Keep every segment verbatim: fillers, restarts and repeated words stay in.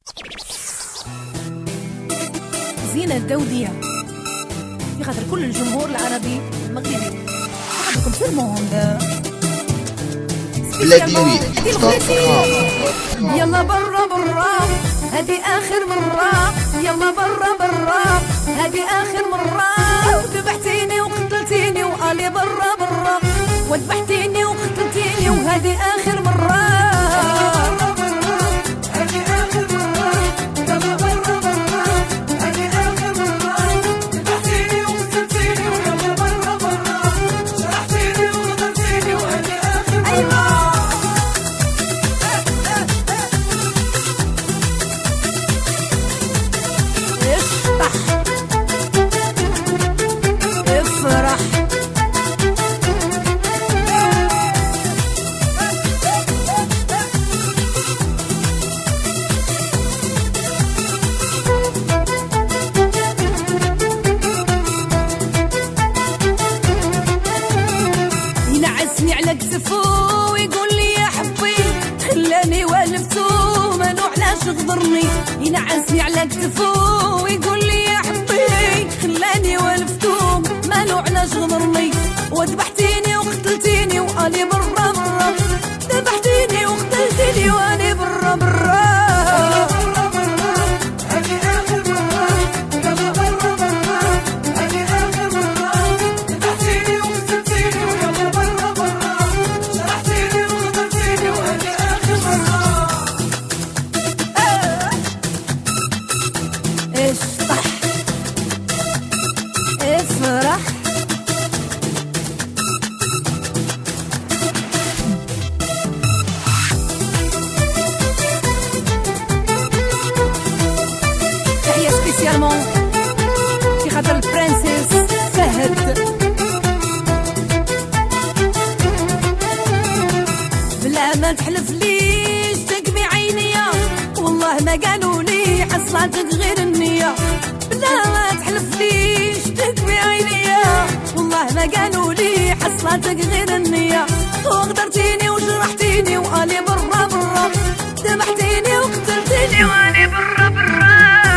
زينة الدودية في خاطر كل الجمهور العربي المغربي. نحبكم في الموند بلاديوي. يلا برا برا هذه آخر مرة، يلا برا برا هذه آخر مرة. ذبحتيني وقتلتيني وقالي برا برا، وذبحتيني وقتلتيني وهذه آخر مرة. ينعسني على كتفو ويقول لي يا حبي خلاني والفتو مالو علاش غدرني. ينعسني على كتفو ويقول لي يا حبي خلاني والفتو مالو علاش غدرني. وذبحتيني وقتلتيني وقالي برا برا، ذبحتيني وقتلتيني وقالي برا برا. اشطح افرح تحية سبيسيالمون في خاطر البرنسيس فهد. بلا ما تحلف ليش تقبي عينيا والله ما قالوا لي حصلتك غير النية. بلا ما تحلف ليش تقبي عينيا والله ما قالوا لي حصلتك غير النية. وغدرتيني وجرحتيني وقالي برا برا، ذبحتيني وقتلتيني وقالي برا برا.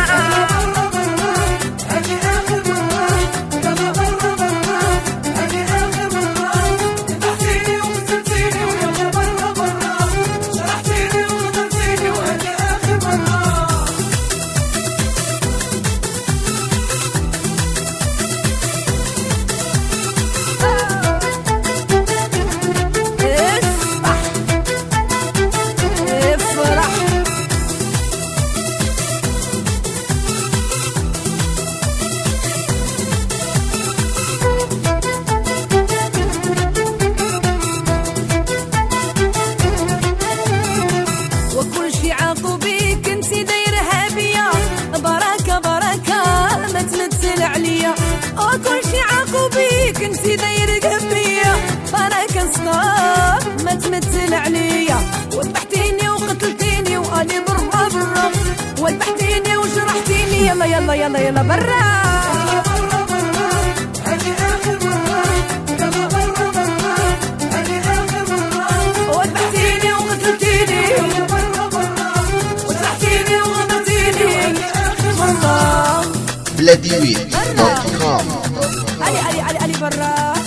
وكل شي عاقبيك انتي داير قبية بركة صغار ما تمثل عليا. وذبحتيني وقتلتيني وقالي برا برا، وذبحتيني وجرحتيني يلا يلا يلا يلا برا. وذبحتيني وقتلتيني وجرحتيني وغدرتيني والله. بلاديوي دوت كوم. علي علي علي علي برا.